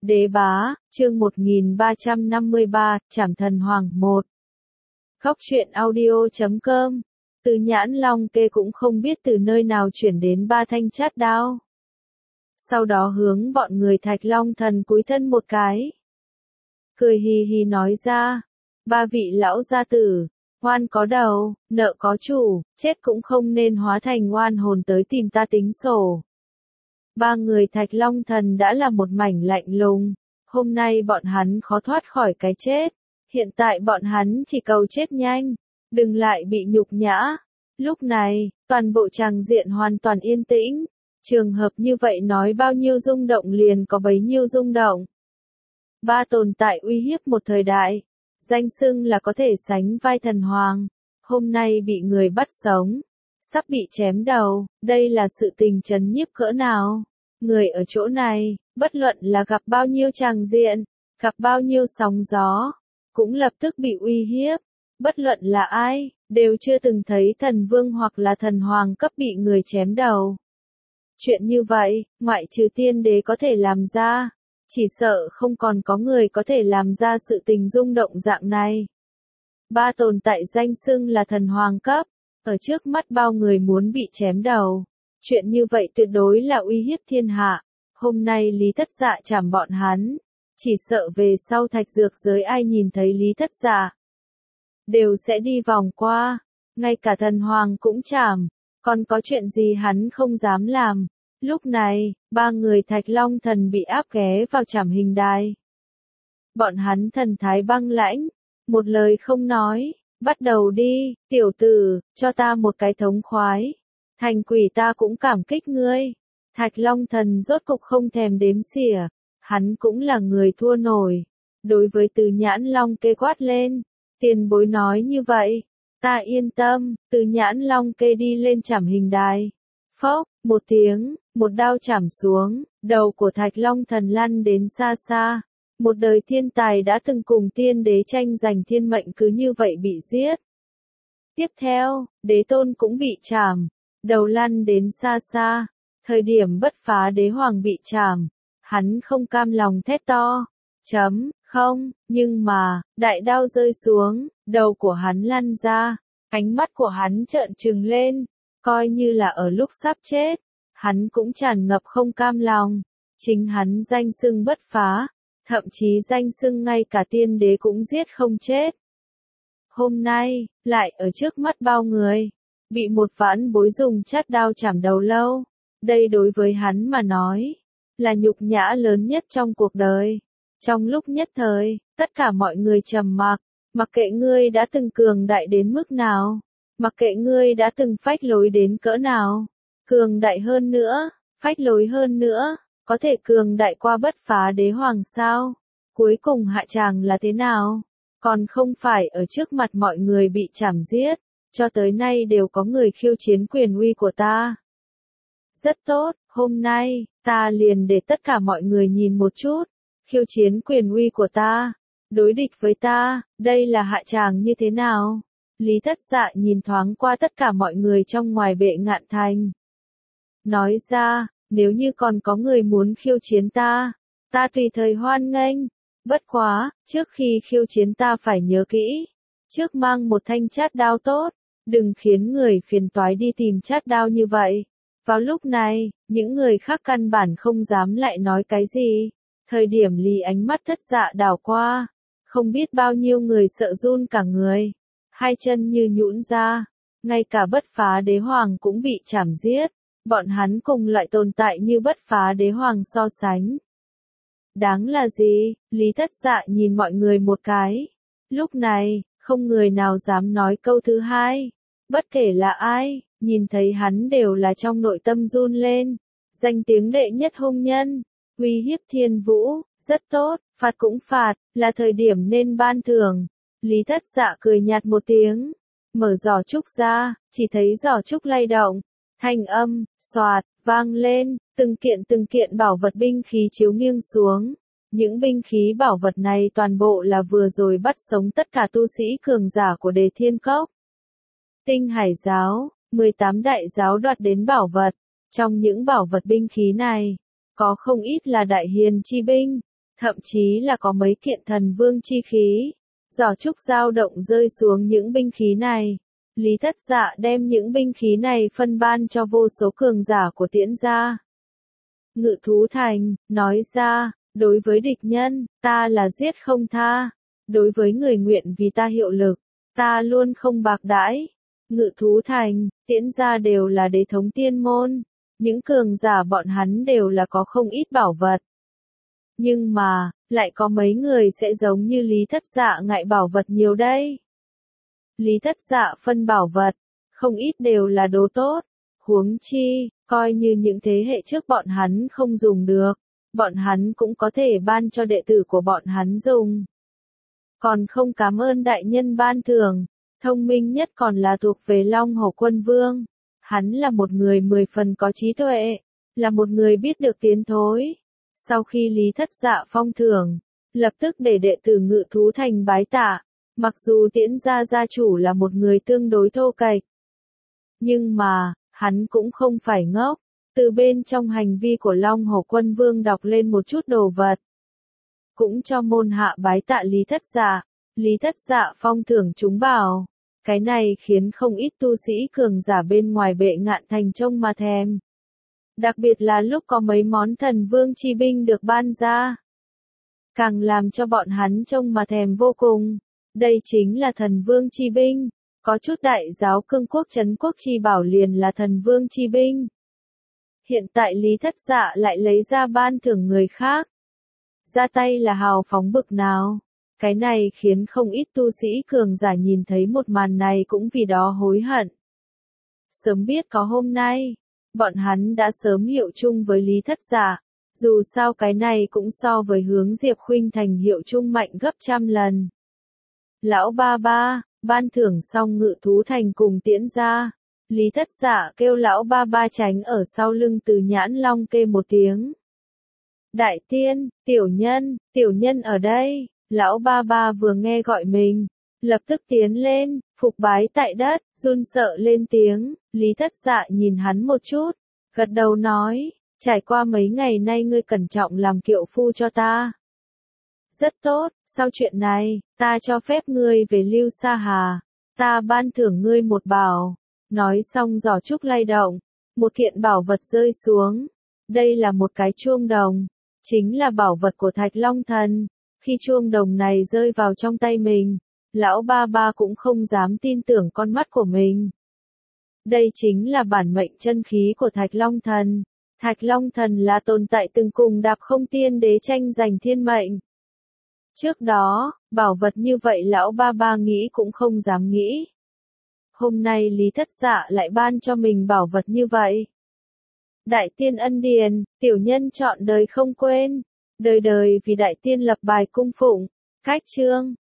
Đế bá, chương 1353, Trảm Thần Hoàng 1. Khóc chuyện audio.com. Từ Nhãn Long Kê cũng không biết từ nơi nào chuyển đến 3 thanh chát đao. Sau đó hướng bọn người Thạch Long Thần cúi thân một cái. Cười hì hì nói ra, 3 vị lão gia tử, oan có đầu, nợ có chủ, chết cũng không nên hóa thành oan hồn tới tìm ta tính sổ. 3 người Thạch Long Thần đã là một mảnh lạnh lùng, hôm nay bọn hắn khó thoát khỏi cái chết, hiện tại bọn hắn chỉ cầu chết nhanh, đừng lại bị nhục nhã. Lúc này, toàn bộ tràng diện hoàn toàn yên tĩnh, trường hợp như vậy nói bao nhiêu rung động liền có bấy nhiêu rung động. 3 tồn tại uy hiếp một thời đại, danh xưng là có thể sánh vai thần hoàng, hôm nay bị người bắt sống, sắp bị chém đầu, đây là sự tình chấn nhiếp cỡ nào. Người ở chỗ này, bất luận là gặp bao nhiêu tràng diện, gặp bao nhiêu sóng gió, cũng lập tức bị uy hiếp, bất luận là ai, đều chưa từng thấy thần vương hoặc là thần hoàng cấp bị người chém đầu. Chuyện như vậy, ngoại trừ tiên đế có thể làm ra, chỉ sợ không còn có người có thể làm ra sự tình rung động dạng này. 3 tồn tại danh xưng là thần hoàng cấp, ở trước mắt bao người muốn bị chém đầu. Chuyện như vậy tuyệt đối là uy hiếp thiên hạ. Hôm nay Lý Thất Dạ chảm bọn hắn, chỉ sợ về sau Thạch Dược giới ai nhìn thấy Lý Thất Dạ đều sẽ đi vòng qua, ngay cả thần hoàng cũng chảm, còn có chuyện gì hắn không dám làm. Lúc này, 3 người Thạch Long Thần bị áp ghé vào trảm hình đài. Bọn hắn thần thái băng lãnh, một lời không nói, bắt đầu đi, tiểu tử, cho ta một cái thống khoái. Thành quỷ ta cũng cảm kích ngươi. Thạch Long Thần rốt cục không thèm đếm xỉa, hắn cũng là người thua nổi. Đối với Từ Nhãn Long Kê quát lên, tiền bối nói như vậy, ta yên tâm. Từ Nhãn Long Kê đi lên trảm hình đài. Phốc, một tiếng, một đao chảm xuống, đầu của Thạch Long Thần lăn đến xa xa. Một đời thiên tài đã từng cùng tiên đế tranh giành thiên mệnh cứ như vậy bị giết. Tiếp theo, đế tôn cũng bị chảm, đầu lăn đến xa xa. Thời điểm Bất Phá Đế Hoàng bị chảm, hắn không cam lòng thét to. Không, nhưng mà, đại đao rơi xuống, đầu của hắn lăn ra, ánh mắt của hắn trợn trừng lên, coi như là ở lúc sắp chết, hắn cũng tràn ngập không cam lòng. Chính hắn danh xưng bất phá, thậm chí danh xưng ngay cả tiên đế cũng giết không chết. Hôm nay, lại ở trước mắt bao người, bị một vãn bối dùng chát đao chảm đầu lâu. Đây đối với hắn mà nói, là nhục nhã lớn nhất trong cuộc đời. Trong lúc nhất thời, tất cả mọi người trầm mặc, mặc kệ ngươi đã từng cường đại đến mức nào, mặc kệ ngươi đã từng phách lối đến cỡ nào, cường đại hơn nữa, phách lối hơn nữa, có thể cường đại qua Bất Phá Đế Hoàng sao? Cuối cùng hạ tràng là thế nào? Còn không phải ở trước mặt mọi người bị chảm giết, cho tới nay đều có người khiêu chiến quyền uy của ta. Rất tốt, hôm nay, ta liền để tất cả mọi người nhìn một chút, khiêu chiến quyền uy của ta, đối địch với ta, đây là hạ tràng như thế nào? Lý Thất Dạ nhìn thoáng qua tất cả mọi người trong ngoài Bệ Ngạn Thành. Nói ra, nếu như còn có người muốn khiêu chiến ta tùy thời hoan nghênh. Bất quá, trước khi khiêu chiến ta phải nhớ kỹ, trước mang một thanh chát đao tốt, đừng khiến người phiền toái đi tìm chát đao như vậy. Vào lúc này, những người khác căn bản không dám lại nói cái gì. Thời điểm Lý ánh mắt Thất Dạ đảo qua, không biết bao nhiêu người sợ run cả người, hai chân như nhũn ra, ngay cả Bất Phá Đế Hoàng cũng bị chảm giết, bọn hắn cùng loại tồn tại như Bất Phá Đế Hoàng so sánh. Đáng là gì? Lý Thất Dạ nhìn mọi người một cái. Lúc này, không người nào dám nói câu thứ hai. Bất kể là ai, nhìn thấy hắn đều là trong nội tâm run lên. Danh tiếng đệ nhất hung nhân, uy hiếp thiên vũ, rất tốt, phạt cũng phạt, là thời điểm nên ban thưởng. Lý Thất Dạ cười nhạt một tiếng, mở giỏ trúc ra, chỉ thấy giỏ trúc lay động, thanh âm, xoạt, vang lên, từng kiện bảo vật binh khí chiếu nghiêng xuống. Những binh khí bảo vật này toàn bộ là vừa rồi bắt sống tất cả tu sĩ cường giả của Đề Thiên Cốc. Tinh Hải giáo, 18 đại giáo đoạt đến bảo vật, trong những bảo vật binh khí này, có không ít là đại hiền chi binh, thậm chí là có mấy kiện thần vương chi khí. Giỏ trúc dao động rơi xuống những binh khí này. Lý Thất Dạ đem những binh khí này phân ban cho vô số cường giả của Tiễn gia. Ngự thú thành, nói ra, đối với địch nhân, ta là giết không tha. Đối với người nguyện vì ta hiệu lực, ta luôn không bạc đãi. Ngự thú thành, Tiễn gia đều là đế thống tiên môn. Những cường giả bọn hắn đều là có không ít bảo vật. Nhưng mà, lại có mấy người sẽ giống như Lý Thất Dạ ngại bảo vật nhiều đây. Lý Thất Dạ phân bảo vật, không ít đều là đồ tốt. Huống chi, coi như những thế hệ trước bọn hắn không dùng được, bọn hắn cũng có thể ban cho đệ tử của bọn hắn dùng. Còn không cảm ơn đại nhân ban thưởng, thông minh nhất còn là thuộc về Long Hổ Quân Vương. Hắn là một người 10 phần có trí tuệ, là một người biết được tiến thối. Sau khi Lý Thất Dạ phong thưởng, lập tức để đệ tử Ngự thú thành bái tạ. Mặc dù Tiễn gia gia chủ là một người tương đối thô kệch, nhưng mà, hắn cũng không phải ngốc. Từ bên trong hành vi của Long Hổ Quân Vương đọc lên một chút đồ vật. Cũng cho môn hạ bái tạ Lý Thất Dạ. Lý Thất Dạ phong thưởng chúng bảo. Cái này khiến không ít tu sĩ cường giả bên ngoài Bệ Ngạn Thành trông mà thèm. Đặc biệt là lúc có mấy món thần vương chi binh được ban ra. Càng làm cho bọn hắn trông mà thèm vô cùng. Đây chính là thần vương chi binh. Có chút đại giáo cương quốc trấn quốc chi bảo liền là thần vương chi binh. Hiện tại Lý Thất Dạ lại lấy ra ban thưởng người khác. Ra tay là hào phóng bực nào. Cái này khiến không ít tu sĩ cường giả nhìn thấy một màn này cũng vì đó hối hận. Sớm biết có hôm nay, bọn hắn đã sớm hiệu chung với Lý Thất Dạ. Dù sao cái này cũng so với hướng Diệp Khuynh Thành hiệu chung mạnh gấp trăm lần. Lão ba ba, ban thưởng xong Ngự thú thành cùng Tiễn gia. Lý Thất Dạ kêu lão ba ba tránh ở sau lưng Từ Nhãn Long kê một tiếng. Đại tiên, tiểu nhân ở đây. Lão ba ba vừa nghe gọi mình, lập tức tiến lên, phục bái tại đất, run sợ lên tiếng. Lý Thất Dạ nhìn hắn một chút, gật đầu nói, trải qua mấy ngày nay ngươi cẩn trọng làm kiệu phu cho ta. Rất tốt, sau chuyện này, ta cho phép ngươi về Lưu Sa Hà, ta ban thưởng ngươi một bảo. Nói xong giỏ trúc lay động, một kiện bảo vật rơi xuống. Đây là một cái chuông đồng, chính là bảo vật của Thạch Long Thần. Khi chuông đồng này rơi vào trong tay mình, lão ba ba cũng không dám tin tưởng con mắt của mình. Đây chính là bản mệnh chân khí của Thạch Long Thần. Thạch Long Thần là tồn tại từng cùng Đạp Không Tiên Đế tranh giành thiên mệnh. Trước đó, bảo vật như vậy lão ba ba nghĩ cũng không dám nghĩ. Hôm nay Lý Thất Dạ lại ban cho mình bảo vật như vậy. Đại tiên ân điền, tiểu nhân trọn đời không quên. Đời đời vì đại tiên lập bài cung phụng. Cách chương